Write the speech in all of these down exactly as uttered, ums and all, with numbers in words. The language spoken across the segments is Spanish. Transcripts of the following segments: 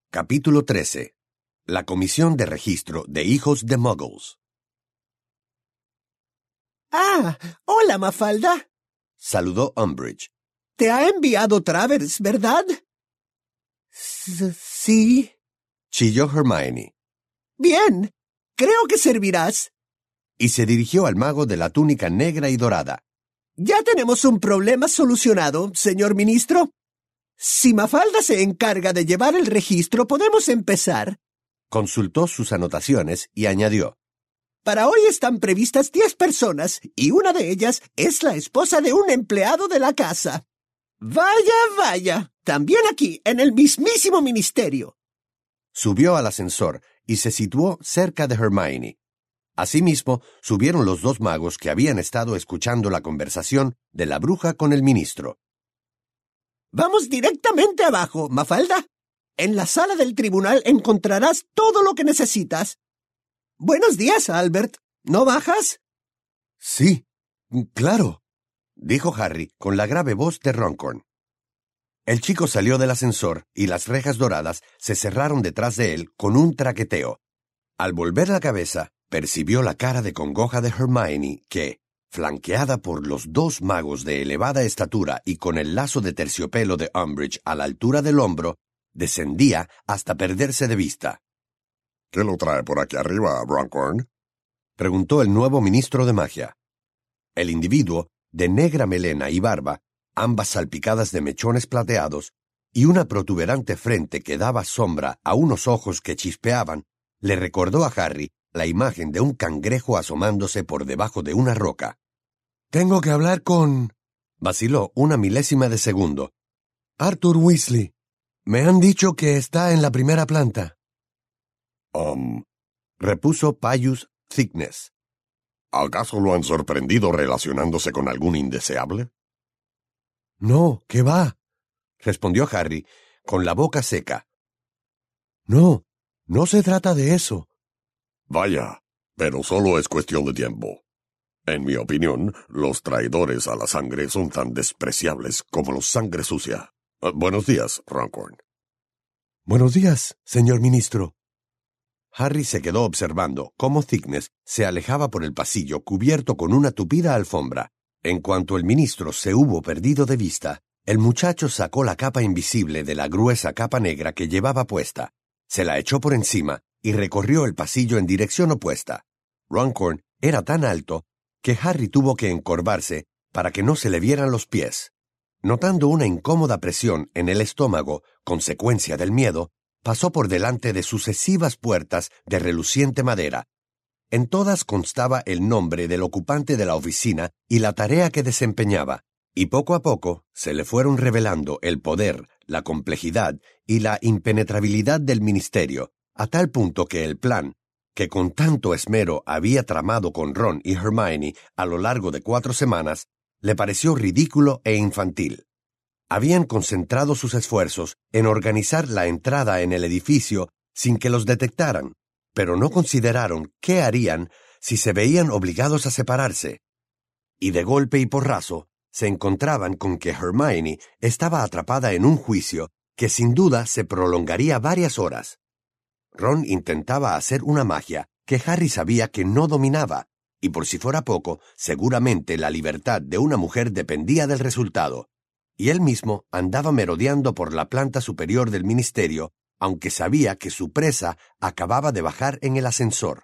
Capítulo trece. La Comisión de Registro de Hijos de Muggles. Ah, hola, Mafalda. Saludó Umbridge. Te ha enviado Travers, ¿verdad? S- sí. Chilló Hermione. Bien, creo que servirás. Y se dirigió al mago de la túnica negra y dorada. Ya tenemos un problema solucionado, señor ministro. Si Mafalda se encarga de llevar el registro, podemos empezar. Consultó sus anotaciones y añadió. Para hoy están previstas diez personas, y una de ellas es la esposa de un empleado de la casa. Vaya, vaya, también aquí, en el mismísimo ministerio. Subió al ascensor y se situó cerca de Hermione. Asimismo, subieron los dos magos que habían estado escuchando la conversación de la bruja con el ministro. Vamos directamente abajo, Mafalda. En la sala del tribunal encontrarás todo lo que necesitas. Buenos días, Albert. ¿No bajas? Sí, claro, dijo Harry con la grave voz de Runcorn. El chico salió del ascensor y las rejas doradas se cerraron detrás de él con un traqueteo. Al volver la cabeza, percibió la cara de congoja de Hermione que, flanqueada por los dos magos de elevada estatura y con el lazo de terciopelo de Umbridge a la altura del hombro, descendía hasta perderse de vista. ¿Qué lo trae por aquí arriba, Runcorn? Preguntó el nuevo ministro de magia. El individuo, de negra melena y barba, ambas salpicadas de mechones plateados, y una protuberante frente que daba sombra a unos ojos que chispeaban, le recordó a Harry la imagen de un cangrejo asomándose por debajo de una roca. «Tengo que hablar con...» vaciló una milésima de segundo. «Arthur Weasley. Me han dicho que está en la primera planta». Um, repuso Pius Thickness. ¿Acaso lo han sorprendido relacionándose con algún indeseable? «No, ¿qué va?», respondió Harry, con la boca seca. «No, no se trata de eso». Vaya, pero solo es cuestión de tiempo. En mi opinión, los traidores a la sangre son tan despreciables como los sangre sucia. Uh, buenos días, Runcorn. «Buenos días, señor ministro». Harry se quedó observando cómo Thickness se alejaba por el pasillo cubierto con una tupida alfombra. En cuanto el ministro se hubo perdido de vista, el muchacho sacó la capa invisible de la gruesa capa negra que llevaba puesta, se la echó por encima y recorrió el pasillo en dirección opuesta. Runcorn era tan alto que Harry tuvo que encorvarse para que no se le vieran los pies. Notando una incómoda presión en el estómago, consecuencia del miedo, pasó por delante de sucesivas puertas de reluciente madera. En todas constaba el nombre del ocupante de la oficina y la tarea que desempeñaba, y poco a poco se le fueron revelando el poder, la complejidad y la impenetrabilidad del ministerio, a tal punto que el plan, que con tanto esmero había tramado con Ron y Hermione a lo largo de cuatro semanas, le pareció ridículo e infantil. Habían concentrado sus esfuerzos en organizar la entrada en el edificio sin que los detectaran, pero no consideraron qué harían si se veían obligados a separarse. Y de golpe y porrazo, se encontraban con que Hermione estaba atrapada en un juicio que sin duda se prolongaría varias horas. Ron intentaba hacer una magia que Harry sabía que no dominaba, y por si fuera poco, seguramente la libertad de una mujer dependía del resultado. Y él mismo andaba merodeando por la planta superior del ministerio, aunque sabía que su presa acababa de bajar en el ascensor.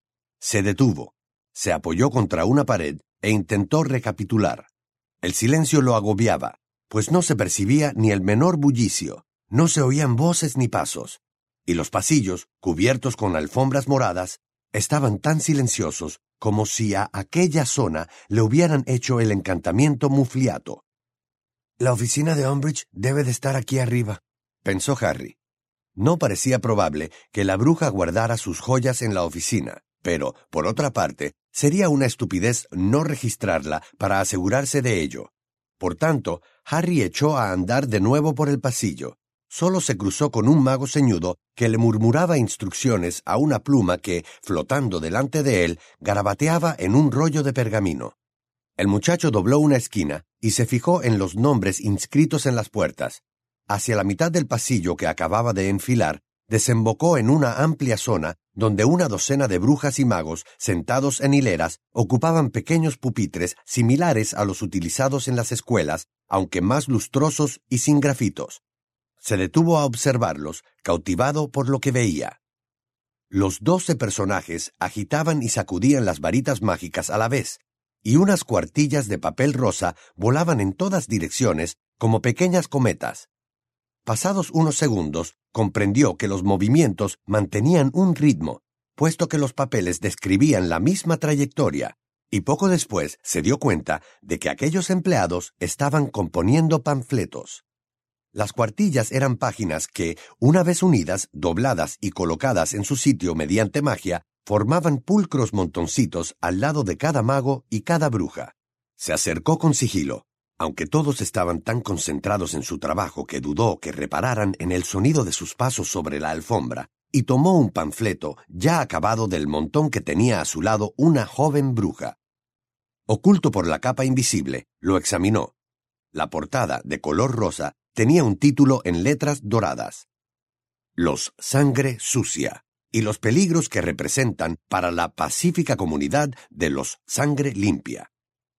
Se detuvo, se apoyó contra una pared e intentó recapitular. El silencio lo agobiaba, pues no se percibía ni el menor bullicio, no se oían voces ni pasos, y los pasillos, cubiertos con alfombras moradas, estaban tan silenciosos como si a aquella zona le hubieran hecho el encantamiento Mufliato. «La oficina de Umbridge debe de estar aquí arriba», pensó Harry. No parecía probable que la bruja guardara sus joyas en la oficina, pero, por otra parte, sería una estupidez no registrarla para asegurarse de ello. Por tanto, Harry echó a andar de nuevo por el pasillo. Solo se cruzó con un mago ceñudo que le murmuraba instrucciones a una pluma que, flotando delante de él, garabateaba en un rollo de pergamino. El muchacho dobló una esquina y se fijó en los nombres inscritos en las puertas. Hacia la mitad del pasillo que acababa de enfilar, desembocó en una amplia zona donde una docena de brujas y magos, sentados en hileras, ocupaban pequeños pupitres similares a los utilizados en las escuelas, aunque más lustrosos y sin grafitos. Se detuvo a observarlos, cautivado por lo que veía. Los doce personajes agitaban y sacudían las varitas mágicas a la vez, y unas cuartillas de papel rosa volaban en todas direcciones como pequeñas cometas. Pasados unos segundos, comprendió que los movimientos mantenían un ritmo, puesto que los papeles describían la misma trayectoria, y poco después se dio cuenta de que aquellos empleados estaban componiendo panfletos. Las cuartillas eran páginas que, una vez unidas, dobladas y colocadas en su sitio mediante magia, formaban pulcros montoncitos al lado de cada mago y cada bruja. Se acercó con sigilo, aunque todos estaban tan concentrados en su trabajo que dudó que repararan en el sonido de sus pasos sobre la alfombra, y tomó un panfleto ya acabado del montón que tenía a su lado una joven bruja. Oculto por la capa invisible, lo examinó. La portada, de color rosa, tenía un título en letras doradas: Los Sangre Sucia y los peligros que representan para la pacífica comunidad de los Sangre Limpia.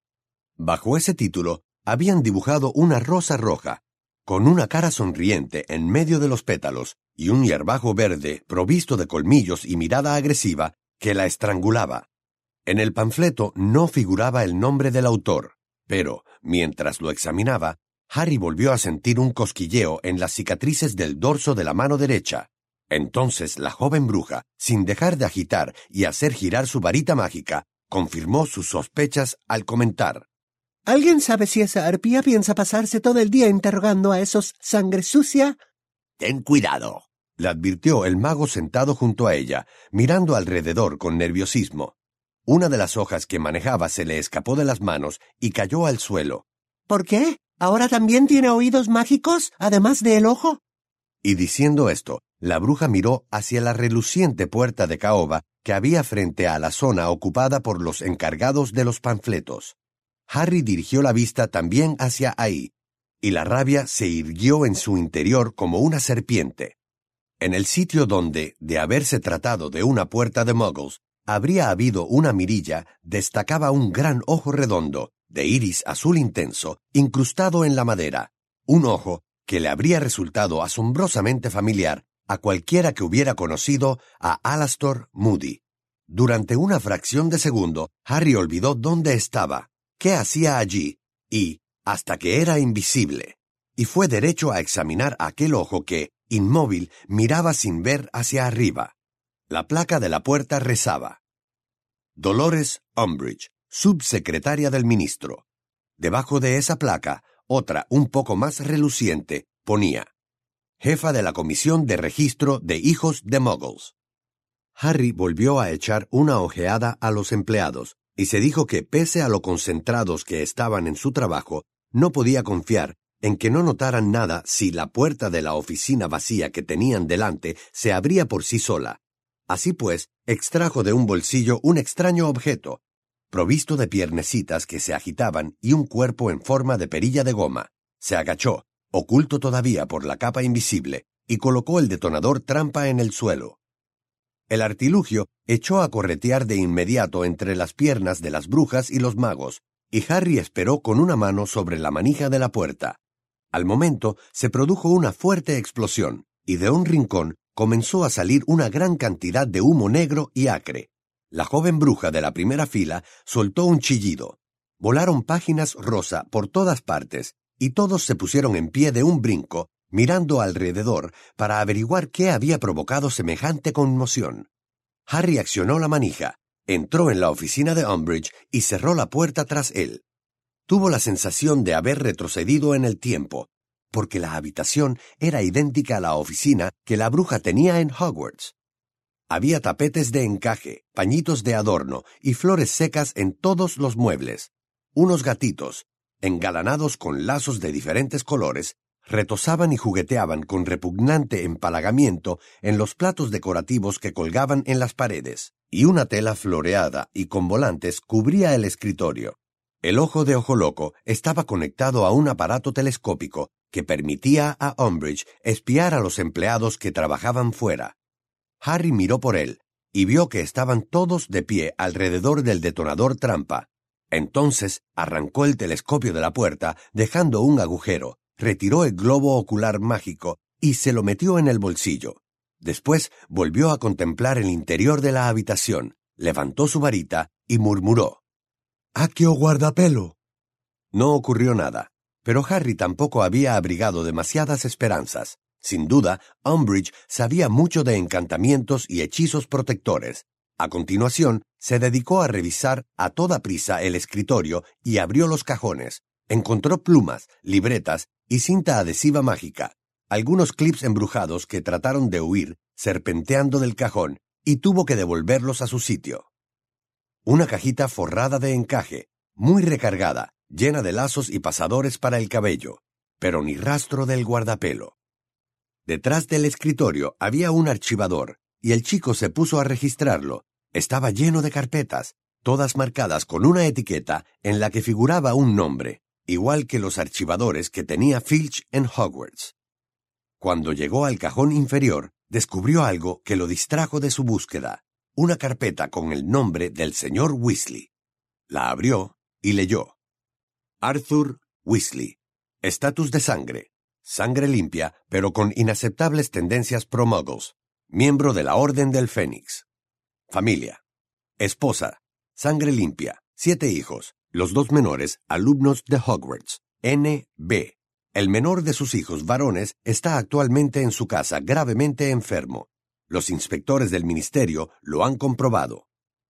Bajo ese título habían dibujado una rosa roja, con una cara sonriente en medio de los pétalos y un hierbajo verde provisto de colmillos y mirada agresiva que la estrangulaba. En el panfleto no figuraba el nombre del autor, pero, mientras lo examinaba, Harry volvió a sentir un cosquilleo en las cicatrices del dorso de la mano derecha. Entonces la joven bruja, sin dejar de agitar y hacer girar su varita mágica, confirmó sus sospechas al comentar: ¿Alguien sabe si esa arpía piensa pasarse todo el día interrogando a esos sangre sucia? «Ten cuidado», le advirtió el mago sentado junto a ella, mirando alrededor con nerviosismo. Una de las hojas que manejaba se le escapó de las manos y cayó al suelo. ¿Por qué? ¿Ahora también tiene oídos mágicos, además del ojo? Y diciendo esto, la bruja miró hacia la reluciente puerta de caoba que había frente a la zona ocupada por los encargados de los panfletos. Harry dirigió la vista también hacia ahí, y la rabia se irguió en su interior como una serpiente. En el sitio donde, de haberse tratado de una puerta de muggles, habría habido una mirilla, destacaba un gran ojo redondo, de iris azul intenso, incrustado en la madera, un ojo que le habría resultado asombrosamente familiar a cualquiera que hubiera conocido a Alastor Moody. Durante una fracción de segundo, Harry olvidó dónde estaba, qué hacía allí, y, hasta que era invisible, y fue derecho a examinar aquel ojo que, inmóvil, miraba sin ver hacia arriba. La placa de la puerta rezaba: Dolores Umbridge, subsecretaria del ministro. Debajo de esa placa, otra un poco más reluciente, ponía: jefa de la Comisión de Registro de Hijos de Muggles. Harry volvió a echar una ojeada a los empleados, y se dijo que, pese a lo concentrados que estaban en su trabajo, no podía confiar en que no notaran nada si la puerta de la oficina vacía que tenían delante se abría por sí sola. Así pues, extrajo de un bolsillo un extraño objeto, provisto de piernecitas que se agitaban y un cuerpo en forma de perilla de goma. Se agachó, oculto todavía por la capa invisible, y colocó el detonador trampa en el suelo. El artilugio echó a corretear de inmediato entre las piernas de las brujas y los magos, y Harry esperó con una mano sobre la manija de la puerta. Al momento se produjo una fuerte explosión, y de un rincón comenzó a salir una gran cantidad de humo negro y acre. La joven bruja de la primera fila soltó un chillido. Volaron páginas rosa por todas partes, y todos se pusieron en pie de un brinco, mirando alrededor para averiguar qué había provocado semejante conmoción. Harry accionó la manija, entró en la oficina de Umbridge y cerró la puerta tras él. Tuvo la sensación de haber retrocedido en el tiempo, porque la habitación era idéntica a la oficina que la bruja tenía en Hogwarts. Había tapetes de encaje, pañitos de adorno y flores secas en todos los muebles. Unos gatitos, engalanados con lazos de diferentes colores, retozaban y jugueteaban con repugnante empalagamiento en los platos decorativos que colgaban en las paredes, y una tela floreada y con volantes cubría el escritorio. El ojo de Ojo Loco estaba conectado a un aparato telescópico que permitía a Umbridge espiar a los empleados que trabajaban fuera. Harry miró por él y vio que estaban todos de pie alrededor del detonador trampa. Entonces arrancó el telescopio de la puerta, dejando un agujero, retiró el globo ocular mágico y se lo metió en el bolsillo. Después volvió a contemplar el interior de la habitación, levantó su varita y murmuró: «¡Accio guardapelo!». No ocurrió nada, pero Harry tampoco había abrigado demasiadas esperanzas. Sin duda, Umbridge sabía mucho de encantamientos y hechizos protectores. A continuación, se dedicó a revisar a toda prisa el escritorio y abrió los cajones. Encontró plumas, libretas y cinta adhesiva mágica, algunos clips embrujados que trataron de huir, serpenteando del cajón, y tuvo que devolverlos a su sitio. Una cajita forrada de encaje, muy recargada, llena de lazos y pasadores para el cabello, pero ni rastro del guardapelo. Detrás del escritorio había un archivador, y el chico se puso a registrarlo. Estaba lleno de carpetas, todas marcadas con una etiqueta en la que figuraba un nombre, igual que los archivadores que tenía Filch en Hogwarts. Cuando llegó al cajón inferior, descubrió algo que lo distrajo de su búsqueda, una carpeta con el nombre del señor Weasley. La abrió y leyó: Arthur Weasley. Estatus de sangre. Sangre limpia, pero con inaceptables tendencias pro-muggles. Miembro de la Orden del Fénix. Familia. Esposa. Sangre limpia. Siete hijos. Los dos menores, alumnos de Hogwarts. N B El menor de sus hijos varones está actualmente en su casa gravemente enfermo. Los inspectores del ministerio lo han comprobado.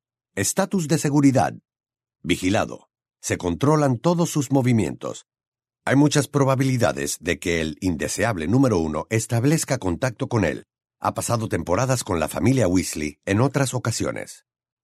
Estatus de seguridad. Vigilado. Se controlan todos sus movimientos. Hay muchas probabilidades de que el indeseable número uno establezca contacto con él. Ha pasado temporadas con la familia Weasley en otras ocasiones.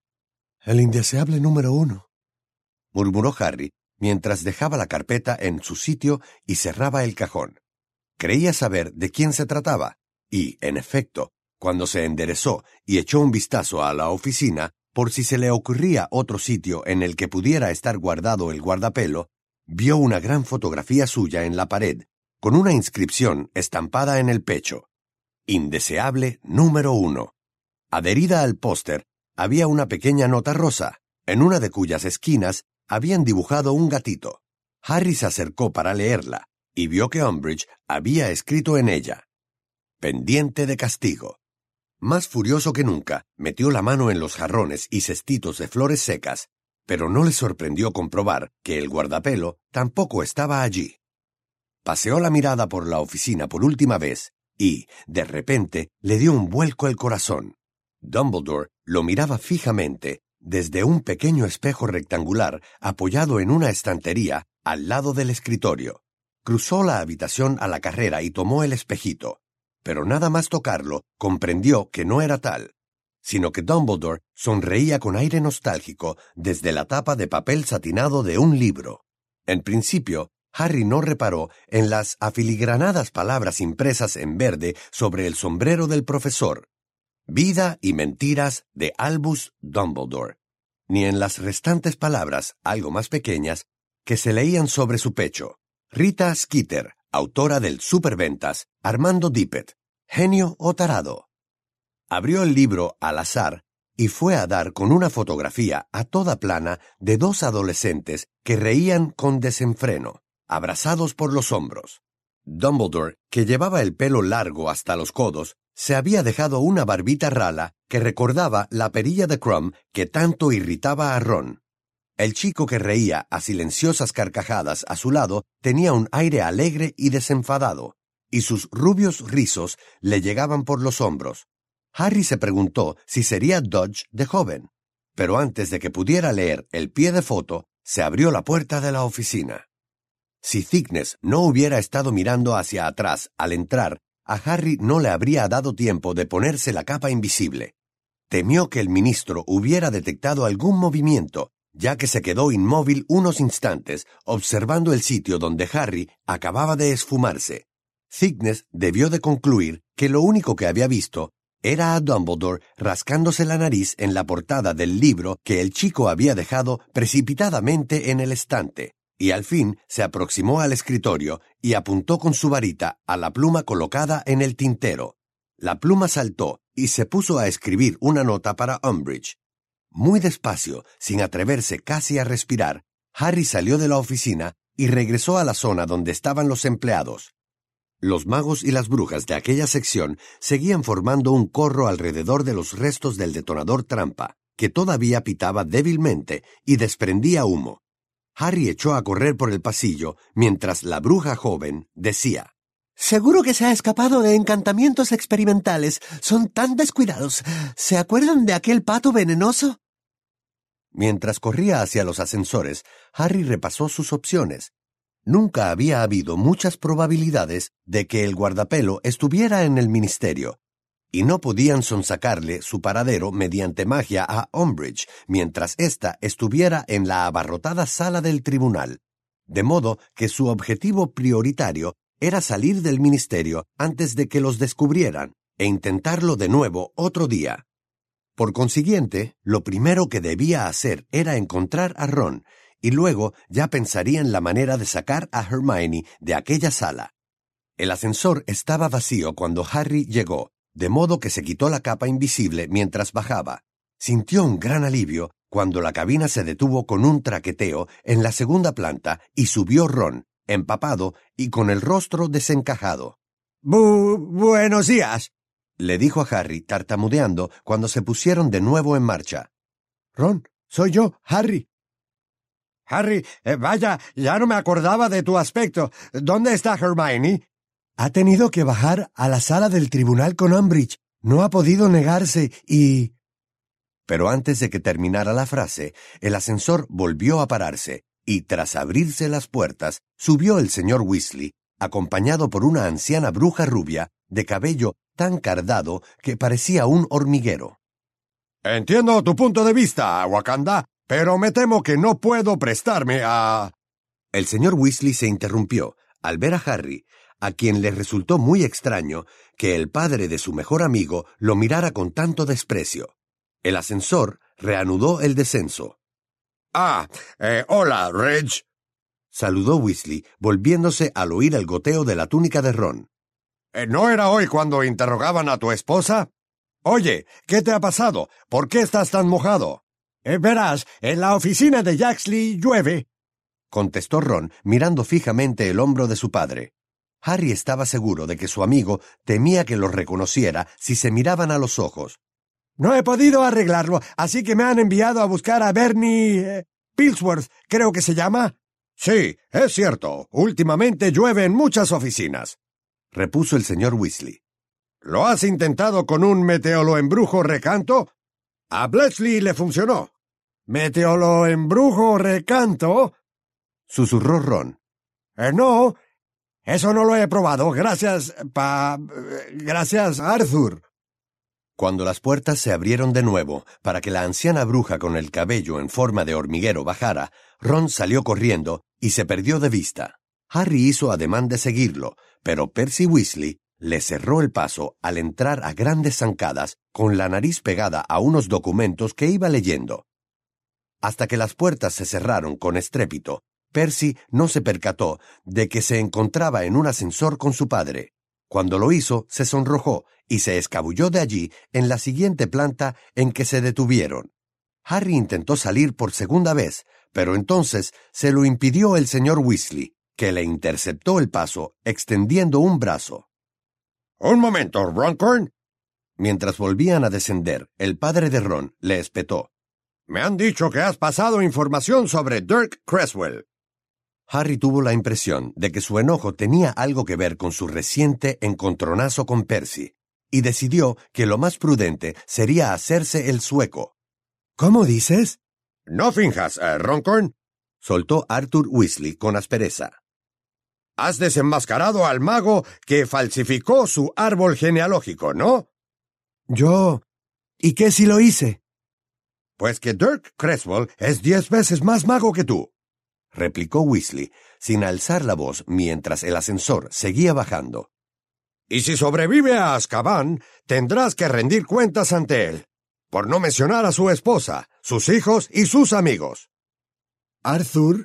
«El indeseable número uno», murmuró Harry, mientras dejaba la carpeta en su sitio y cerraba el cajón. Creía saber de quién se trataba, y, en efecto, cuando se enderezó y echó un vistazo a la oficina, por si se le ocurría otro sitio en el que pudiera estar guardado el guardapelo, vio una gran fotografía suya en la pared, con una inscripción estampada en el pecho. Indeseable número uno. Adherida al póster había una pequeña nota rosa, en una de cuyas esquinas habían dibujado un gatito. Harry se acercó para leerla, y vio que Umbridge había escrito en ella: pendiente de castigo. Más furioso que nunca, metió la mano en los jarrones y cestitos de flores secas, pero no le sorprendió comprobar que el guardapelo tampoco estaba allí. Paseó la mirada por la oficina por última vez y, de repente, le dio un vuelco el corazón. Dumbledore lo miraba fijamente desde un pequeño espejo rectangular apoyado en una estantería al lado del escritorio. Cruzó la habitación a la carrera y tomó el espejito, pero nada más tocarlo comprendió que no era tal, sino que Dumbledore sonreía con aire nostálgico desde la tapa de papel satinado de un libro. En principio, Harry no reparó en las afiligranadas palabras impresas en verde sobre el sombrero del profesor: Vida y mentiras de Albus Dumbledore, ni en las restantes palabras, algo más pequeñas, que se leían sobre su pecho: Rita Skeeter, autora del superventas Armando Dippet, genio o tarado. Abrió el libro al azar y fue a dar con una fotografía a toda plana de dos adolescentes que reían con desenfreno, abrazados por los hombros. Dumbledore, que llevaba el pelo largo hasta los codos, se había dejado una barbita rala que recordaba la perilla de Crumb que tanto irritaba a Ron. El chico que reía a silenciosas carcajadas a su lado tenía un aire alegre y desenfadado, y sus rubios rizos le llegaban por los hombros. Harry se preguntó si sería Dodge de joven, pero antes de que pudiera leer el pie de foto, se abrió la puerta de la oficina. Si Thickness no hubiera estado mirando hacia atrás al entrar, a Harry no le habría dado tiempo de ponerse la capa invisible. Temió que el ministro hubiera detectado algún movimiento, ya que se quedó inmóvil unos instantes observando el sitio donde Harry acababa de esfumarse. Thickness debió de concluir que lo único que había visto era a Dumbledore rascándose la nariz en la portada del libro que el chico había dejado precipitadamente en el estante. y al fin se aproximó al escritorio y apuntó con su varita a la pluma colocada en el tintero. La pluma saltó y se puso a escribir una nota para Umbridge. Muy despacio, sin atreverse casi a respirar, Harry salió de la oficina y regresó a la zona donde estaban los empleados. Los magos y las brujas de aquella sección seguían formando un corro alrededor de los restos del detonador trampa, que todavía pitaba débilmente y desprendía humo. Harry echó a correr por el pasillo mientras la bruja joven decía: «Seguro que se ha escapado de encantamientos experimentales. Son tan descuidados. ¿Se acuerdan de aquel pato venenoso?» Mientras corría hacia los ascensores, Harry repasó sus opciones. Nunca había habido muchas probabilidades de que el guardapelo estuviera en el ministerio, y no podían sonsacarle su paradero mediante magia a Umbridge mientras ésta estuviera en la abarrotada sala del tribunal, de modo que su objetivo prioritario era salir del ministerio antes de que los descubrieran e intentarlo de nuevo otro día. Por consiguiente, lo primero que debía hacer era encontrar a Ron, y luego ya pensaría en la manera de sacar a Hermione de aquella sala. El ascensor estaba vacío cuando Harry llegó, de modo que se quitó la capa invisible mientras bajaba. Sintió un gran alivio cuando la cabina se detuvo con un traqueteo en la segunda planta y subió Ron, empapado y con el rostro desencajado. Bu- buenos días, le dijo a Harry tartamudeando cuando se pusieron de nuevo en marcha. Ron, soy yo, Harry. Harry, eh, vaya, ya no me acordaba de tu aspecto. ¿Dónde está Hermione? Ha tenido que bajar a la sala del tribunal con Umbridge. No ha podido negarse y... Pero antes de que terminara la frase, el ascensor volvió a pararse, y tras abrirse las puertas, subió el señor Weasley, acompañado por una anciana bruja rubia, de cabello tan cardado que parecía un hormiguero. Entiendo tu punto de vista, Wakanda, pero me temo que no puedo prestarme a... El señor Weasley se interrumpió al ver a Harry, a quien le resultó muy extraño que el padre de su mejor amigo lo mirara con tanto desprecio. El ascensor reanudó el descenso. Ah, eh, hola, Reg. Saludó Weasley, volviéndose al oír el goteo de la túnica de Ron. Eh, ¿No era hoy cuando interrogaban a tu esposa? Oye, ¿qué te ha pasado? ¿Por qué estás tan mojado? Eh, verás, en la oficina de Yaxley llueve, contestó Ron, mirando fijamente el hombro de su padre. Harry estaba seguro de que su amigo temía que los reconociera si se miraban a los ojos. No he podido arreglarlo, así que me han enviado a buscar a Bernie eh, Pillsworth, creo que se llama. Sí, es cierto. Últimamente llueve en muchas oficinas, repuso el señor Weasley. ¿Lo has intentado con un meteoroembrujo recanto? A Bletchley le funcionó. ¿Meteoroembrujo recanto? Susurró Ron. Eh, no, eso no lo he probado. Gracias, pa... Gracias, Arthur. Cuando las puertas se abrieron de nuevo para que la anciana bruja con el cabello en forma de hormiguero bajara, Ron salió corriendo y se perdió de vista. Harry hizo ademán de seguirlo, pero Percy Weasley le cerró el paso al entrar a grandes zancadas con la nariz pegada a unos documentos que iba leyendo. Hasta que las puertas se cerraron con estrépito, Percy no se percató de que se encontraba en un ascensor con su padre. Cuando lo hizo, se sonrojó y se escabulló de allí en la siguiente planta en que se detuvieron. Harry intentó salir por segunda vez, pero entonces se lo impidió el señor Weasley, que le interceptó el paso extendiendo un brazo. —Un momento, Runcorn. Mientras volvían a descender, el padre de Ron le espetó. —Me han dicho que has pasado información sobre Dirk Creswell. Harry tuvo la impresión de que su enojo tenía algo que ver con su reciente encontronazo con Percy, y decidió que lo más prudente sería hacerse el sueco. ¿Cómo dices? No finjas, eh, Runcorn, soltó Arthur Weasley con aspereza. Has desenmascarado al mago que falsificó su árbol genealógico, ¿no? Yo... ¿Y qué si lo hice? Pues que Dirk Creswell es diez veces más mago que tú, replicó Weasley, sin alzar la voz mientras el ascensor seguía bajando. Y si sobrevive a Azkaban, tendrás que rendir cuentas ante él, por no mencionar a su esposa, sus hijos y sus amigos. Arthur,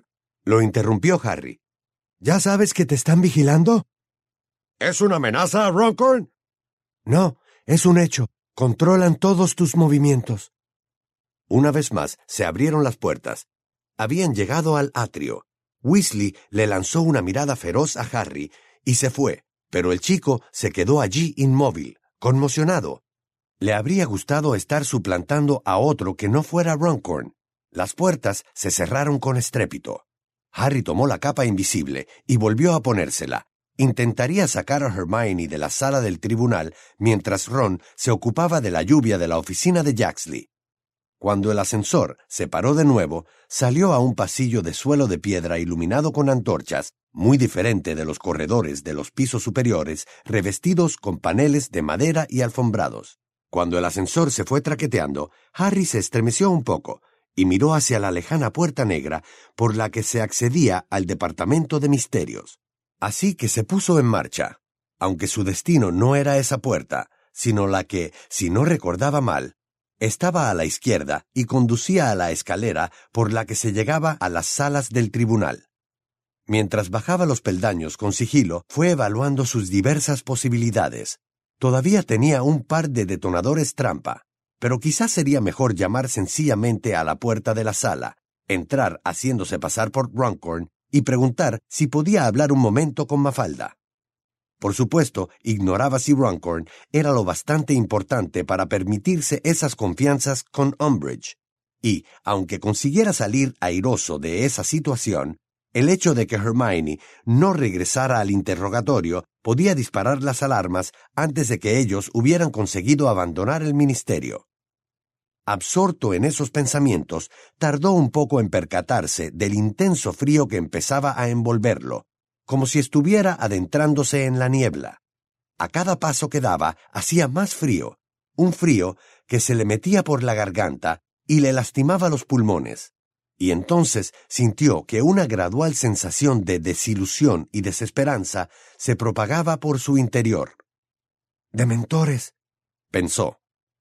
Lo interrumpió Harry. ¿Ya sabes que te están vigilando? ¿Es una amenaza, Runcorn? No, es un hecho. Controlan todos tus movimientos. Una vez más se abrieron las puertas. Habían llegado al atrio. Weasley le lanzó una mirada feroz a Harry y se fue, pero el chico se quedó allí inmóvil, conmocionado. Le habría gustado estar suplantando a otro que no fuera Runcorn. Las puertas se cerraron con estrépito. Harry tomó la capa invisible y volvió a ponérsela. Intentaría sacar a Hermione de la sala del tribunal mientras Ron se ocupaba de la lluvia de la oficina de Jaxley. Cuando el ascensor se paró de nuevo, salió a un pasillo de suelo de piedra iluminado con antorchas, muy diferente de los corredores de los pisos superiores, revestidos con paneles de madera y alfombrados. Cuando el ascensor se fue traqueteando, Harry se estremeció un poco y miró hacia la lejana puerta negra por la que se accedía al departamento de misterios. Así que se puso en marcha, aunque su destino no era esa puerta, sino la que, si no recordaba mal, estaba a la izquierda y conducía a la escalera por la que se llegaba a las salas del tribunal. Mientras bajaba los peldaños con sigilo, fue evaluando sus diversas posibilidades. Todavía tenía un par de detonadores trampa, pero quizás sería mejor llamar sencillamente a la puerta de la sala, entrar haciéndose pasar por Runcorn y preguntar si podía hablar un momento con Mafalda. Por supuesto, ignoraba si Runcorn era lo bastante importante para permitirse esas confianzas con Umbridge. Y, aunque consiguiera salir airoso de esa situación, el hecho de que Hermione no regresara al interrogatorio podía disparar las alarmas antes de que ellos hubieran conseguido abandonar el ministerio. Absorto en esos pensamientos, tardó un poco en percatarse del intenso frío que empezaba a envolverlo, como si estuviera adentrándose en la niebla. A cada paso que daba hacía más frío, un frío que se le metía por la garganta y le lastimaba los pulmones. Y entonces sintió que una gradual sensación de desilusión y desesperanza se propagaba por su interior. «Dementores», pensó.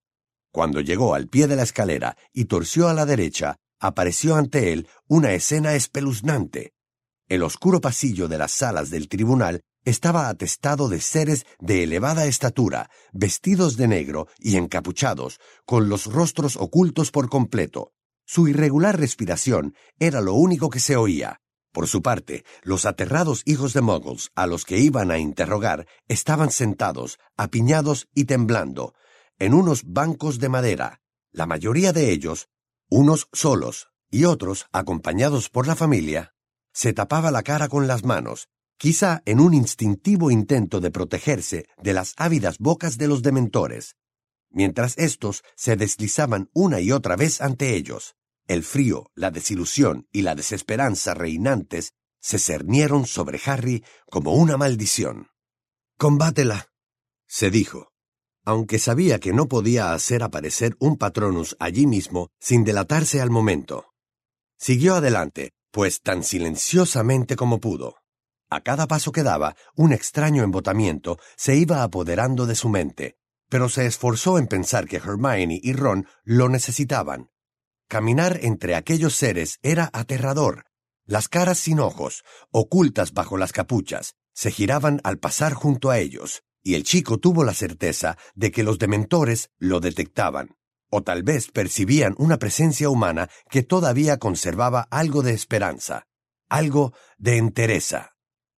Cuando llegó al pie de la escalera y torció a la derecha, apareció ante él una escena espeluznante. El oscuro pasillo de las salas del tribunal estaba atestado de seres de elevada estatura, vestidos de negro y encapuchados, con los rostros ocultos por completo. Su irregular respiración era lo único que se oía. Por su parte, los aterrados hijos de Muggles a los que iban a interrogar estaban sentados, apiñados y temblando, en unos bancos de madera, la mayoría de ellos, unos solos y otros acompañados por la familia, se tapaba la cara con las manos, quizá en un instintivo intento de protegerse de las ávidas bocas de los dementores. Mientras éstos se deslizaban una y otra vez ante ellos, el frío, la desilusión y la desesperanza reinantes se cernieron sobre Harry como una maldición. «Combátela», se dijo, aunque sabía que no podía hacer aparecer un Patronus allí mismo sin delatarse al momento. Siguió adelante, pues tan silenciosamente como pudo. A cada paso que daba, un extraño embotamiento se iba apoderando de su mente, pero se esforzó en pensar que Hermione y Ron lo necesitaban. Caminar entre aquellos seres era aterrador. Las caras sin ojos, ocultas bajo las capuchas, se giraban al pasar junto a ellos, y el chico tuvo la certeza de que los dementores lo detectaban, o tal vez percibían una presencia humana que todavía conservaba algo de esperanza, algo de entereza.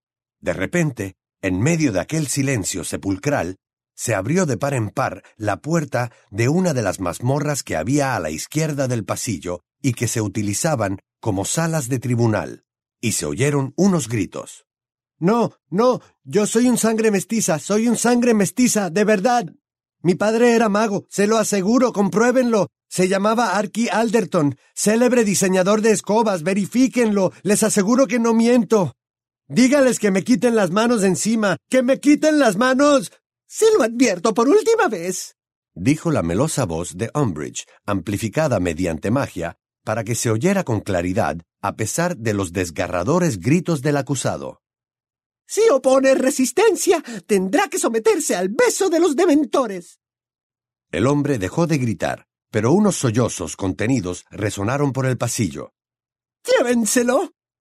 De repente, en medio de aquel silencio sepulcral, se abrió de par en par la puerta de una de las mazmorras que había a la izquierda del pasillo y que se utilizaban como salas de tribunal, y se oyeron unos gritos. «No, no, yo soy un sangre mestiza, soy un sangre mestiza, de verdad. Mi padre era mago, se lo aseguro, compruébenlo. Se llamaba Archie Alderton, célebre diseñador de escobas, verifíquenlo, les aseguro que no miento. Dígales que me quiten las manos de encima, que me quiten las manos». «Se lo advierto por última vez», dijo la melosa voz de Umbridge, amplificada mediante magia, para que se oyera con claridad, a pesar de los desgarradores gritos del acusado. «Si opone resistencia, tendrá que someterse al beso de los dementores». El hombre dejó de gritar, pero unos sollozos contenidos resonaron por el pasillo. «Llévenselo»,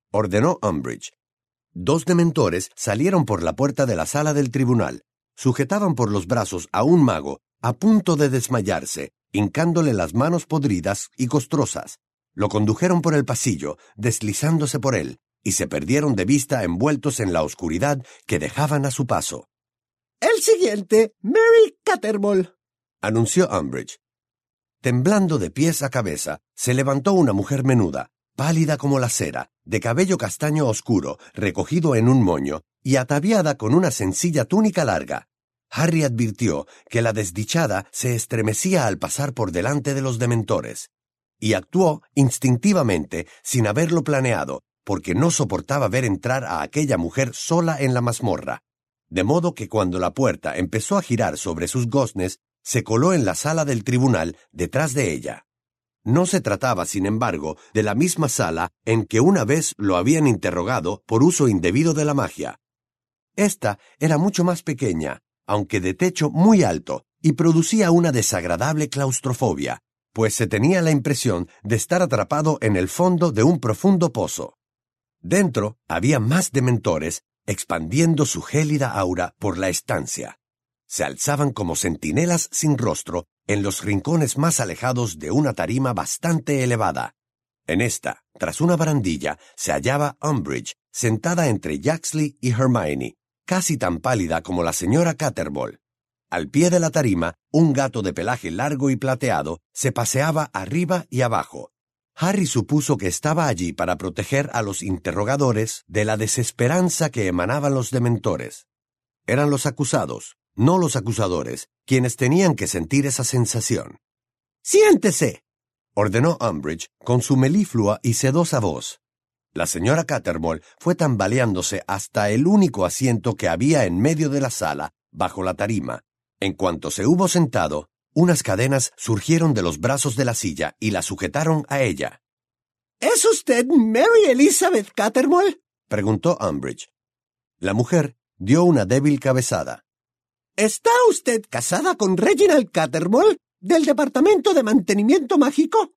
ordenó Umbridge. Dos dementores salieron por la puerta de la sala del tribunal. Sujetaban por los brazos a un mago, a punto de desmayarse, hincándole las manos podridas y costrosas. Lo condujeron por el pasillo, deslizándose por él, y se perdieron de vista envueltos en la oscuridad que dejaban a su paso. «El siguiente, Mary Cattermole», anunció Umbridge. Temblando de pies a cabeza, se levantó una mujer menuda, pálida como la cera, de cabello castaño oscuro, recogido en un moño, y ataviada con una sencilla túnica larga. Harry advirtió que la desdichada se estremecía al pasar por delante de los dementores, y actuó instintivamente, sin haberlo planeado, porque no soportaba ver entrar a aquella mujer sola en la mazmorra. De modo que cuando la puerta empezó a girar sobre sus goznes, se coló en la sala del tribunal detrás de ella. No se trataba, sin embargo, de la misma sala en que una vez lo habían interrogado por uso indebido de la magia. Esta era mucho más pequeña, aunque de techo muy alto, y producía una desagradable claustrofobia, pues se tenía la impresión de estar atrapado en el fondo de un profundo pozo. Dentro había más dementores, expandiendo su gélida aura por la estancia. Se alzaban como centinelas sin rostro en los rincones más alejados de una tarima bastante elevada. En esta, tras una barandilla, se hallaba Umbridge, sentada entre Yaxley y Hermione, casi tan pálida como la señora Cattermole. Al pie de la tarima, un gato de pelaje largo y plateado se paseaba arriba y abajo. Harry supuso que estaba allí para proteger a los interrogadores de la desesperanza que emanaban los dementores. Eran los acusados, no los acusadores, quienes tenían que sentir esa sensación. «Siéntese», ordenó Umbridge con su meliflua y sedosa voz. La señora Cattermole fue tambaleándose hasta el único asiento que había en medio de la sala, bajo la tarima. En cuanto se hubo sentado, unas cadenas surgieron de los brazos de la silla y la sujetaron a ella. «¿Es usted Mary Elizabeth Cattermole?», preguntó Umbridge. La mujer dio una débil cabezada. «¿Está usted casada con Reginald Cattermole, del Departamento de Mantenimiento Mágico?»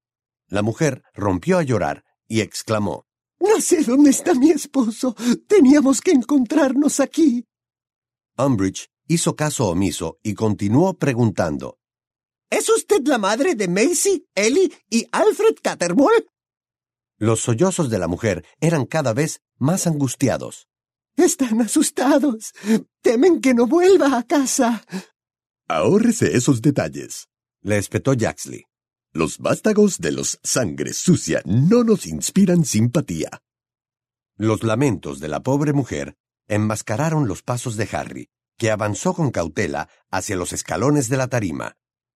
La mujer rompió a llorar y exclamó: «No sé dónde está mi esposo. Teníamos que encontrarnos aquí». Umbridge hizo caso omiso y continuó preguntando: «¿Es usted la madre de Maisie, Ellie y Alfred Cattermole?» Los sollozos de la mujer eran cada vez más angustiados. «Están asustados. Temen que no vuelva a casa». Ahórrese esos detalles, le espetó Yaxley. Los vástagos de los sangre sucia no nos inspiran simpatía. Los lamentos de la pobre mujer enmascararon los pasos de Harry, que avanzó con cautela hacia los escalones de la tarima.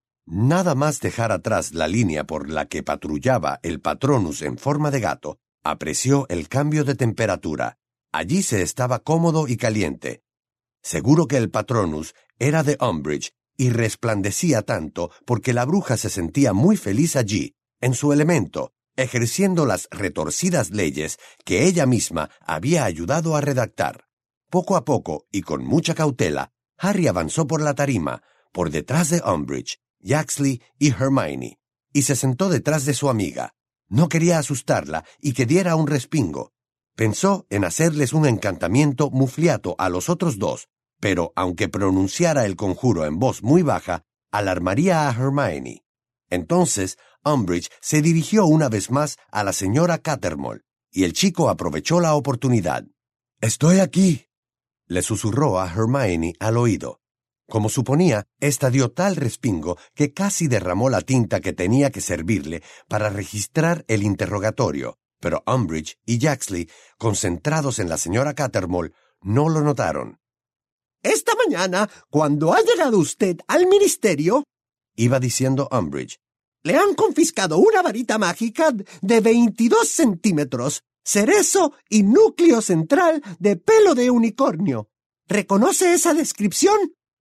Nada más dejar atrás la línea por la que patrullaba el Patronus en forma de gato, apreció el cambio de temperatura. Allí se estaba cómodo y caliente. Seguro que el Patronus era de Umbridge y resplandecía tanto porque la bruja se sentía muy feliz allí, en su elemento, ejerciendo las retorcidas leyes que ella misma había ayudado a redactar. Poco a poco, y con mucha cautela, Harry avanzó por la tarima, por detrás de Umbridge, Yaxley y Hermione, y se sentó detrás de su amiga. No quería asustarla y que diera un respingo. Pensó en hacerles un encantamiento mufliato a los otros dos, pero aunque pronunciara el conjuro en voz muy baja, alarmaría a Hermione. Entonces, Umbridge se dirigió una vez más a la señora Cattermole, y el chico aprovechó la oportunidad. «Estoy aquí», le susurró a Hermione al oído. Como suponía, ésta dio tal respingo que casi derramó la tinta que tenía que servirle para registrar el interrogatorio, pero Umbridge y Yaxley, concentrados en la señora Cattermole, no lo notaron. «Esta mañana, cuando ha llegado usted al ministerio», iba diciendo Umbridge, «le han confiscado una varita mágica de veintidós centímetros, cerezo y núcleo central de pelo de unicornio. ¿Reconoce esa descripción?»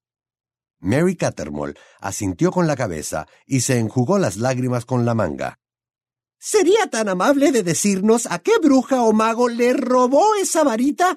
Mary Cattermole asintió con la cabeza y se enjugó las lágrimas con la manga. ¿Sería tan amable de decirnos a qué bruja o mago le robó esa varita?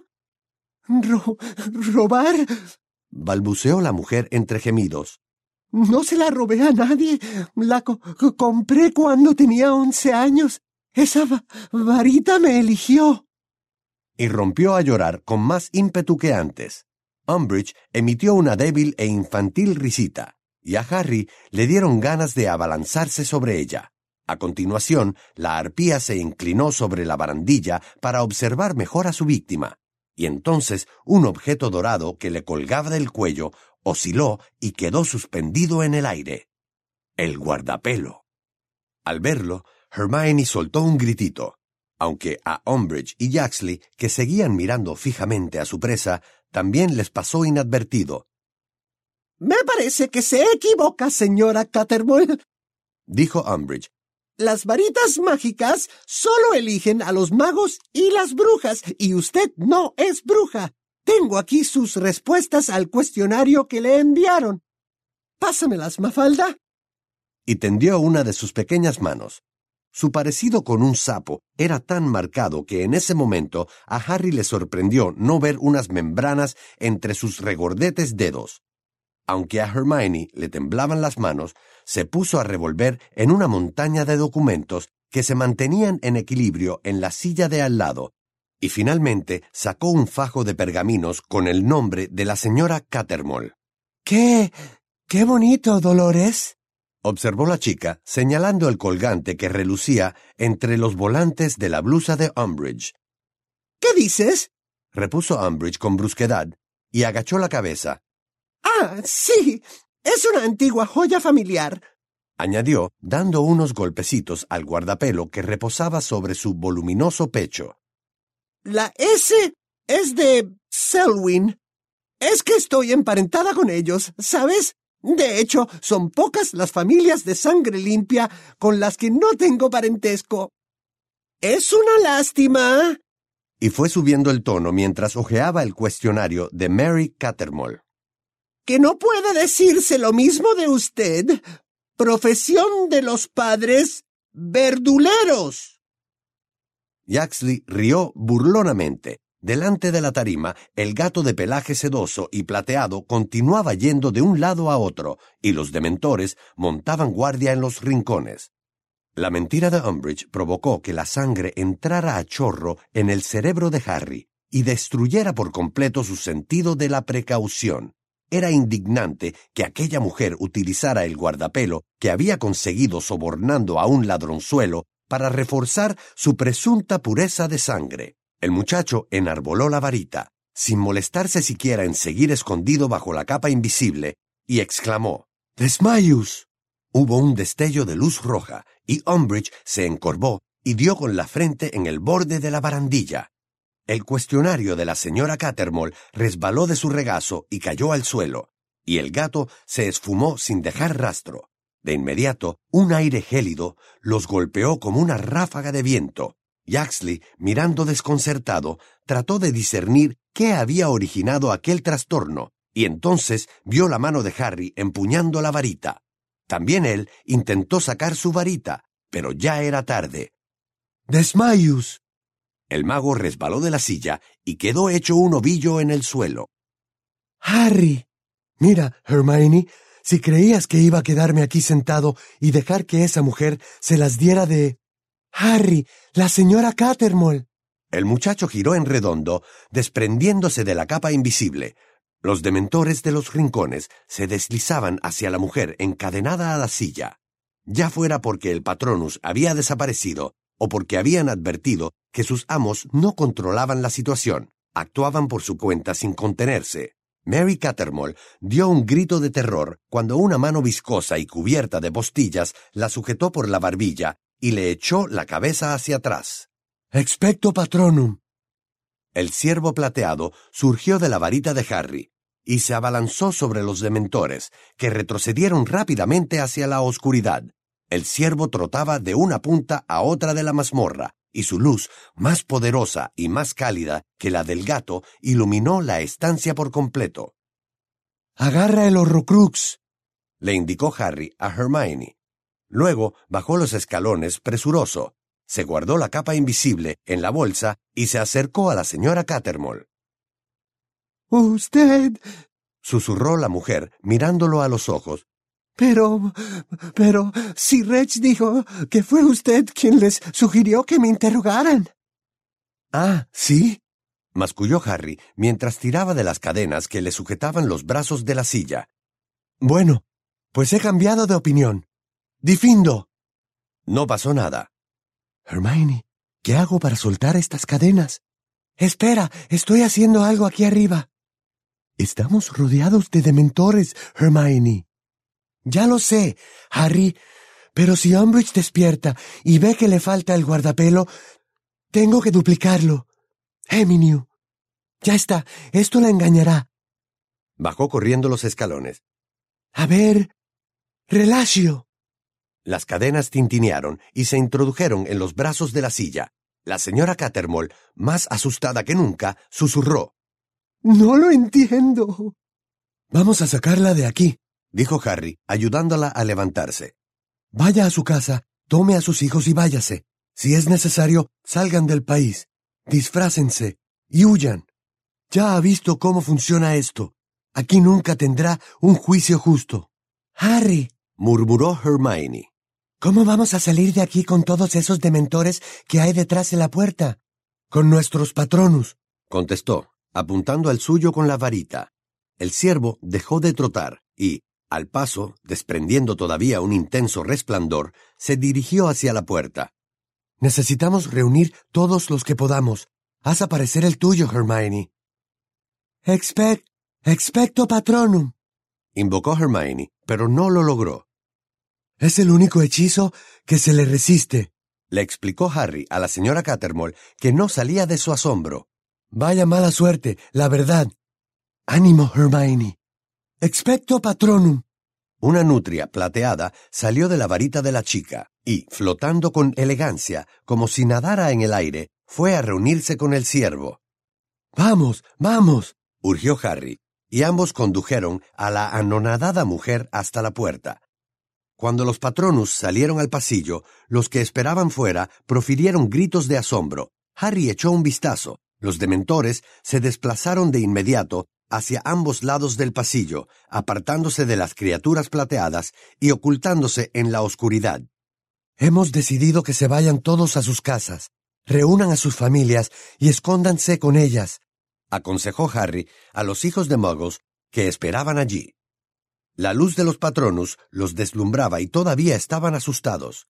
Ro ¿Robar? balbuceó la mujer entre gemidos. No se la robé a nadie. La co compré cuando tenía once años. Esa va- varita me eligió. Y rompió a llorar con más ímpetu que antes. Umbridge emitió una débil e infantil risita, y a Harry le dieron ganas de abalanzarse sobre ella. A continuación, la arpía se inclinó sobre la barandilla para observar mejor a su víctima, y entonces un objeto dorado que le colgaba del cuello osciló y quedó suspendido en el aire. El guardapelo. Al verlo, Hermione soltó un gritito, aunque a Umbridge y Yaxley, que seguían mirando fijamente a su presa, también les pasó inadvertido. Me parece que se equivoca, señora Cattermole, dijo Umbridge. Las varitas mágicas solo eligen a los magos y las brujas, y usted no es bruja. Tengo aquí sus respuestas al cuestionario que le enviaron. Pásamelas, Mafalda. Y tendió una de sus pequeñas manos. Su parecido con un sapo era tan marcado que en ese momento a Harry le sorprendió no ver unas membranas entre sus regordetes dedos. Aunque a Hermione le temblaban las manos, se puso a revolver en una montaña de documentos que se mantenían en equilibrio en la silla de al lado, y finalmente sacó un fajo de pergaminos con el nombre de la señora Cattermole. ¡Qué... qué bonito, Dolores!, observó la chica, señalando el colgante que relucía entre los volantes de la blusa de Umbridge. ¿Qué dices?, repuso Umbridge con brusquedad, y agachó la cabeza. Ah, sí, es una antigua joya familiar, añadió, dando unos golpecitos al guardapelo que reposaba sobre su voluminoso pecho. La S es de Selwyn. Es que estoy emparentada con ellos, ¿sabes? De hecho, son pocas las familias de sangre limpia con las que no tengo parentesco. Es una lástima. Y fue subiendo el tono mientras hojeaba el cuestionario de Mary Cattermole. Que no puede decirse lo mismo de usted. Profesión de los padres verduleros. Yaxley rió burlonamente. Delante de la tarima, el gato de pelaje sedoso y plateado continuaba yendo de un lado a otro, y los dementores montaban guardia en los rincones. La mentira de Umbridge provocó que la sangre entrara a chorro en el cerebro de Harry y destruyera por completo su sentido de la precaución. Era indignante que aquella mujer utilizara el guardapelo que había conseguido sobornando a un ladronzuelo para reforzar su presunta pureza de sangre. El muchacho enarboló la varita, sin molestarse siquiera en seguir escondido bajo la capa invisible, y exclamó, «¡Desmayus!». Hubo un destello de luz roja, y Umbridge se encorvó y dio con la frente en el borde de la barandilla. El cuestionario de la señora Cattermole resbaló de su regazo y cayó al suelo, y el gato se esfumó sin dejar rastro. De inmediato, un aire gélido los golpeó como una ráfaga de viento. Yaxley, mirando desconcertado, trató de discernir qué había originado aquel trastorno, y entonces vio la mano de Harry empuñando la varita. También él intentó sacar su varita, pero ya era tarde. «¡Desmayus!». El mago resbaló de la silla y quedó hecho un ovillo en el suelo. «Harry, mira, Hermione, si creías que iba a quedarme aquí sentado y dejar que esa mujer se las diera de... Harry, la señora Cattermole». El muchacho giró en redondo, desprendiéndose de la capa invisible. Los dementores de los rincones se deslizaban hacia la mujer encadenada a la silla. Ya fuera porque el Patronus había desaparecido o porque habían advertido que sus amos no controlaban la situación, actuaban por su cuenta sin contenerse. Mary Cattermole dio un grito de terror cuando una mano viscosa y cubierta de postillas la sujetó por la barbilla y le echó la cabeza hacia atrás. «Expecto Patronum». El ciervo plateado surgió de la varita de Harry y se abalanzó sobre los dementores, que retrocedieron rápidamente hacia la oscuridad. El ciervo trotaba de una punta a otra de la mazmorra, y su luz, más poderosa y más cálida que la del gato, iluminó la estancia por completo. «Agarra el Horrocrux», le indicó Harry a Hermione. Luego bajó los escalones presuroso, se guardó la capa invisible en la bolsa y se acercó a la señora Cattermole. «Usted», susurró la mujer mirándolo a los ojos, Pero, pero, si Reg dijo que fue usted quien les sugirió que me interrogaran. Ah, ¿sí? Masculló Harry mientras tiraba de las cadenas que le sujetaban los brazos de la silla. Bueno, pues he cambiado de opinión. Difindo. No pasó nada. Hermione, ¿qué hago para soltar estas cadenas? Espera, estoy haciendo algo aquí arriba. Estamos rodeados de dementores, Hermione. Ya lo sé, Harry, pero si Umbridge despierta y ve que le falta el guardapelo, tengo que duplicarlo. Hermione. Ya está, esto la engañará. Bajó corriendo los escalones. A ver, Relatio. Las cadenas tintinearon y se introdujeron en los brazos de la silla. La señora Cattermole, más asustada que nunca, susurró. No lo entiendo. Vamos a sacarla de aquí, dijo Harry, ayudándola a levantarse. Vaya a su casa, tome a sus hijos y váyase. Si es necesario, salgan del país, disfrácense y huyan. Ya ha visto cómo funciona esto. Aquí nunca tendrá un juicio justo. Harry, murmuró Hermione. ¿Cómo vamos a salir de aquí con todos esos dementores que hay detrás de la puerta? Con nuestros patronus, contestó, apuntando al suyo con la varita. El ciervo dejó de trotar y, al paso, desprendiendo todavía un intenso resplandor, se dirigió hacia la puerta. Necesitamos reunir todos los que podamos. Haz aparecer el tuyo, Hermione. Expect, expecto patronum, invocó Hermione, pero no lo logró. Es el único hechizo que se le resiste, le explicó Harry a la señora Cattermole, que no salía de su asombro. Vaya mala suerte, la verdad. Ánimo, Hermione. Expecto patronum. Una nutria plateada salió de la varita de la chica y, flotando con elegancia, como si nadara en el aire, fue a reunirse con el ciervo. Vamos, vamos, urgió Harry, y ambos condujeron a la anonadada mujer hasta la puerta. Cuando los patronus salieron al pasillo, los que esperaban fuera profirieron gritos de asombro. Harry echó un vistazo. Los dementores se desplazaron de inmediato hacia ambos lados del pasillo, apartándose de las criaturas plateadas y ocultándose en la oscuridad. Hemos decidido que se vayan todos a sus casas, reúnan a sus familias y escóndanse con ellas, aconsejó Harry a los hijos de Muggles que esperaban allí. La luz de los patronus los deslumbraba y todavía estaban asustados.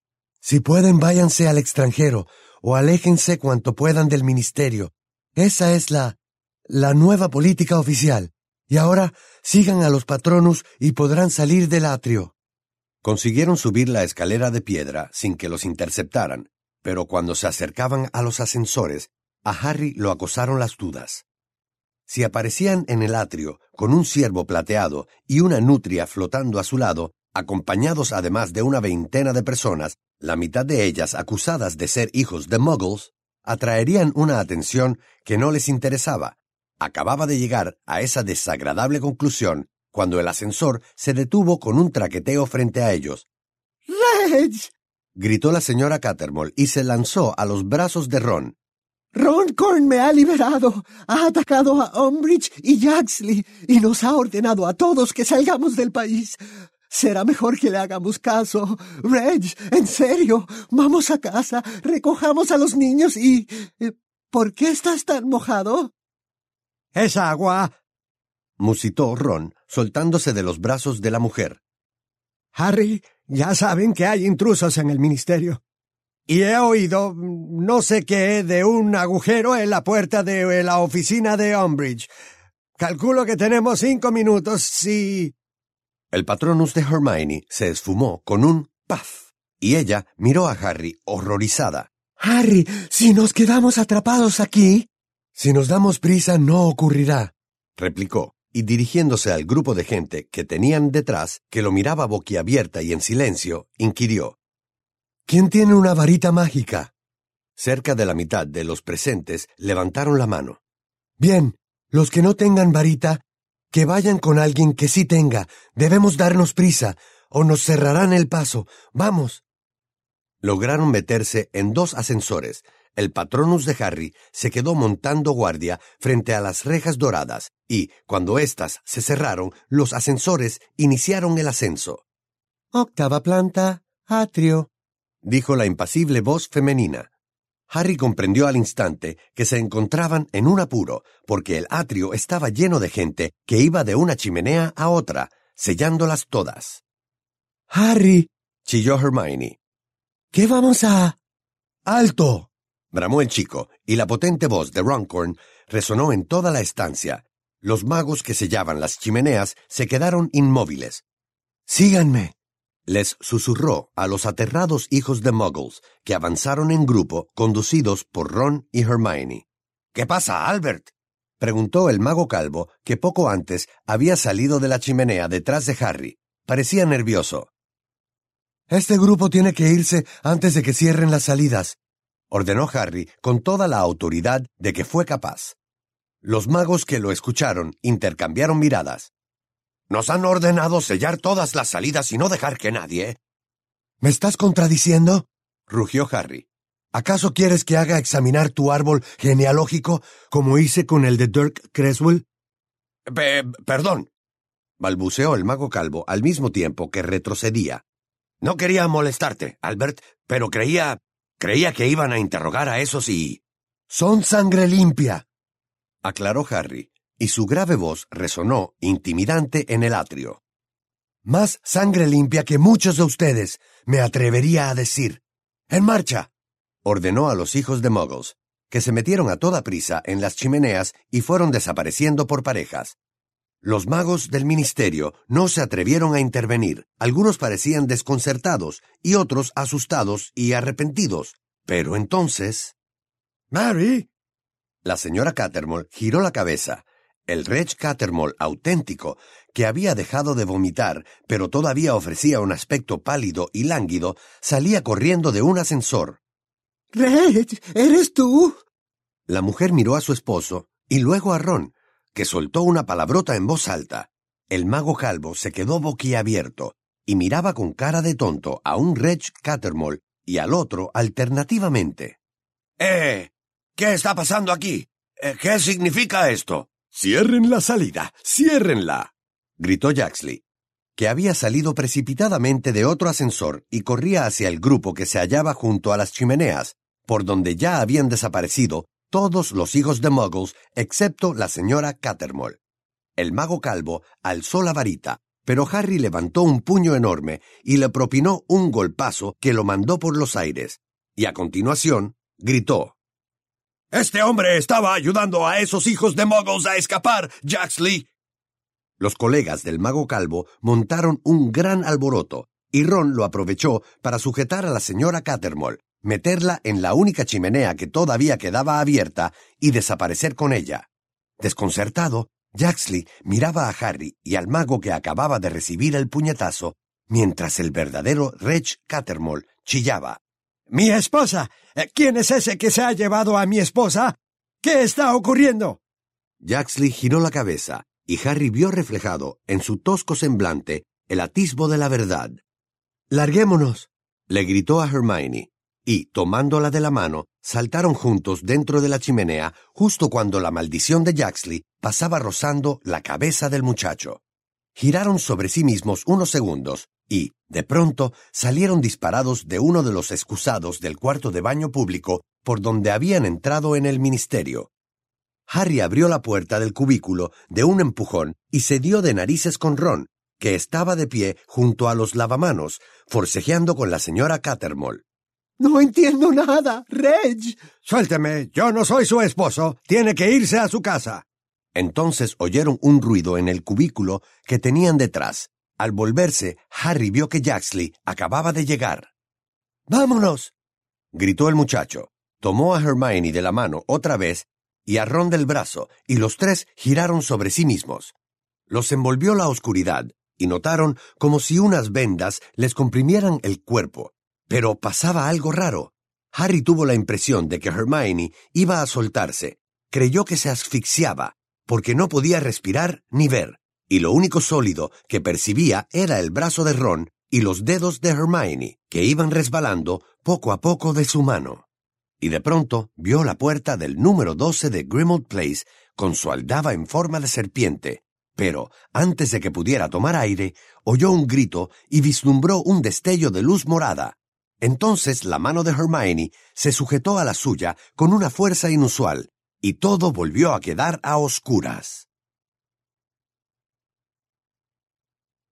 Si pueden, váyanse al extranjero o aléjense cuanto puedan del ministerio. Esa es la... la nueva política oficial. Y ahora sigan a los patronus y podrán salir del atrio. Consiguieron subir la escalera de piedra sin que los interceptaran, pero cuando se acercaban a los ascensores, a Harry lo acosaron las dudas. Si aparecían en el atrio con un ciervo plateado y una nutria flotando a su lado, acompañados además de una veintena de personas, la mitad de ellas acusadas de ser hijos de Muggles, atraerían una atención que no les interesaba. Acababa de llegar a esa desagradable conclusión cuando el ascensor se detuvo con un traqueteo frente a ellos. ¡Reg! Gritó la señora Cattermole y se lanzó a los brazos de Ron. Runcorn me ha liberado, ha atacado a Umbridge y Yaxley y nos ha ordenado a todos que salgamos del país. Será mejor que le hagamos caso. Reg, en serio, vamos a casa, recojamos a los niños y... ¿Por qué estás tan mojado? Es agua, musitó Ron, soltándose de los brazos de la mujer. Harry, ya saben que hay intrusos en el ministerio. Y he oído, no sé qué, de un agujero en la puerta de la oficina de Umbridge. Calculo que tenemos cinco minutos si... El patronus de Hermione se esfumó con un paf, y ella miró a Harry horrorizada. Harry, si nos quedamos atrapados aquí... Si nos damos prisa no ocurrirá, replicó, y dirigiéndose al grupo de gente que tenían detrás, que lo miraba boquiabierta y en silencio, inquirió. ¿Quién tiene una varita mágica? Cerca de la mitad de los presentes levantaron la mano. Bien, los que no tengan varita, que vayan con alguien que sí tenga. Debemos darnos prisa, o nos cerrarán el paso. ¡Vamos! Lograron meterse en dos ascensores, El Patronus de Harry se quedó montando guardia frente a las rejas doradas y, cuando éstas se cerraron, los ascensores iniciaron el ascenso. Octava planta, atrio, dijo la impasible voz femenina. Harry comprendió al instante que se encontraban en un apuro, porque el atrio estaba lleno de gente que iba de una chimenea a otra, sellándolas todas. —¡Harry! —chilló Hermione. —¿Qué vamos a...? —¡Alto! —bramó el chico, y la potente voz de Runcorn resonó en toda la estancia. Los magos que sellaban las chimeneas se quedaron inmóviles. —Síganme —les susurró a los aterrados hijos de Muggles, que avanzaron en grupo, conducidos por Ron y Hermione. —¿Qué pasa, Albert? —preguntó el mago calvo, que poco antes había salido de la chimenea detrás de Harry. Parecía nervioso. —Este grupo tiene que irse antes de que cierren las salidas —ordenó Harry con toda la autoridad de que fue capaz. Los magos que lo escucharon intercambiaron miradas. —Nos han ordenado sellar todas las salidas y no dejar que nadie... —¿Me estás contradiciendo? —rugió Harry. ¿Acaso quieres que haga examinar tu árbol genealógico como hice con el de Dirk Creswell? Pe- perdón, balbuceó el mago calvo al mismo tiempo que retrocedía. No quería molestarte, Albert, pero creía... creía que iban a interrogar a esos y... —Son sangre limpia —aclaró Harry, y su grave voz resonó intimidante en el atrio. —Más sangre limpia que muchos de ustedes, me atrevería a decir. ¡En marcha! —ordenó a los hijos de Muggles, que se metieron a toda prisa en las chimeneas y fueron desapareciendo por parejas. Los magos del ministerio no se atrevieron a intervenir. Algunos parecían desconcertados y otros asustados y arrepentidos. Pero entonces... —¡Mary! La señora Cattermole giró la cabeza. El Reg Cattermole auténtico, que había dejado de vomitar, pero todavía ofrecía un aspecto pálido y lánguido, salía corriendo de un ascensor. —Reg, ¿eres tú? La mujer miró a su esposo y luego a Ron, que soltó una palabrota en voz alta. El mago calvo se quedó boquiabierto y miraba con cara de tonto a un Reg Cattermole y al otro alternativamente. —¡Eh! ¿Qué está pasando aquí? ¿Qué significa esto? —¡Cierren la salida! ¡Ciérrenla! —gritó Jaxley, que había salido precipitadamente de otro ascensor y corría hacia el grupo que se hallaba junto a las chimeneas, por donde ya habían desaparecido todos los hijos de Muggles excepto la señora Cattermole. El mago calvo alzó la varita, pero Harry levantó un puño enorme y le propinó un golpazo que lo mandó por los aires, y a continuación gritó: —¡Este hombre estaba ayudando a esos hijos de Muggles a escapar, Jaxley! Los colegas del mago calvo montaron un gran alboroto, y Ron lo aprovechó para sujetar a la señora Cattermole, meterla en la única chimenea que todavía quedaba abierta y desaparecer con ella. Desconcertado, Jaxley miraba a Harry y al mago que acababa de recibir el puñetazo, mientras el verdadero Reg Cattermole chillaba: —¡Mi esposa! ¿Quién es ese que se ha llevado a mi esposa? ¿Qué está ocurriendo? Jaxley giró la cabeza y Harry vio reflejado en su tosco semblante el atisbo de la verdad. —¡Larguémonos! —le gritó a Hermione, y, tomándola de la mano, saltaron juntos dentro de la chimenea justo cuando la maldición de Jaxley pasaba rozando la cabeza del muchacho. Giraron sobre sí mismos unos segundos y, de pronto, salieron disparados de uno de los excusados del cuarto de baño público por donde habían entrado en el ministerio. Harry abrió la puerta del cubículo de un empujón y se dio de narices con Ron, que estaba de pie junto a los lavamanos, forcejeando con la señora Cattermole. —No entiendo nada, Reg. —Suélteme, yo no soy su esposo. Tiene que irse a su casa. Entonces oyeron un ruido en el cubículo que tenían detrás. Al volverse, Harry vio que Jaxley acababa de llegar. —¡Vámonos! —gritó el muchacho. Tomó a Hermione de la mano otra vez y a Ron del brazo, y los tres giraron sobre sí mismos. Los envolvió la oscuridad, y notaron como si unas vendas les comprimieran el cuerpo. Pero pasaba algo raro. Harry tuvo la impresión de que Hermione iba a soltarse. Creyó que se asfixiaba, porque no podía respirar ni ver, y lo único sólido que percibía era el brazo de Ron y los dedos de Hermione, que iban resbalando poco a poco de su mano. y de pronto vio la puerta del número doce de Grimmauld Place con su aldaba en forma de serpiente. Pero, antes de que pudiera tomar aire, oyó un grito y vislumbró un destello de luz morada. Entonces la mano de Hermione se sujetó a la suya con una fuerza inusual, y todo volvió a quedar a oscuras.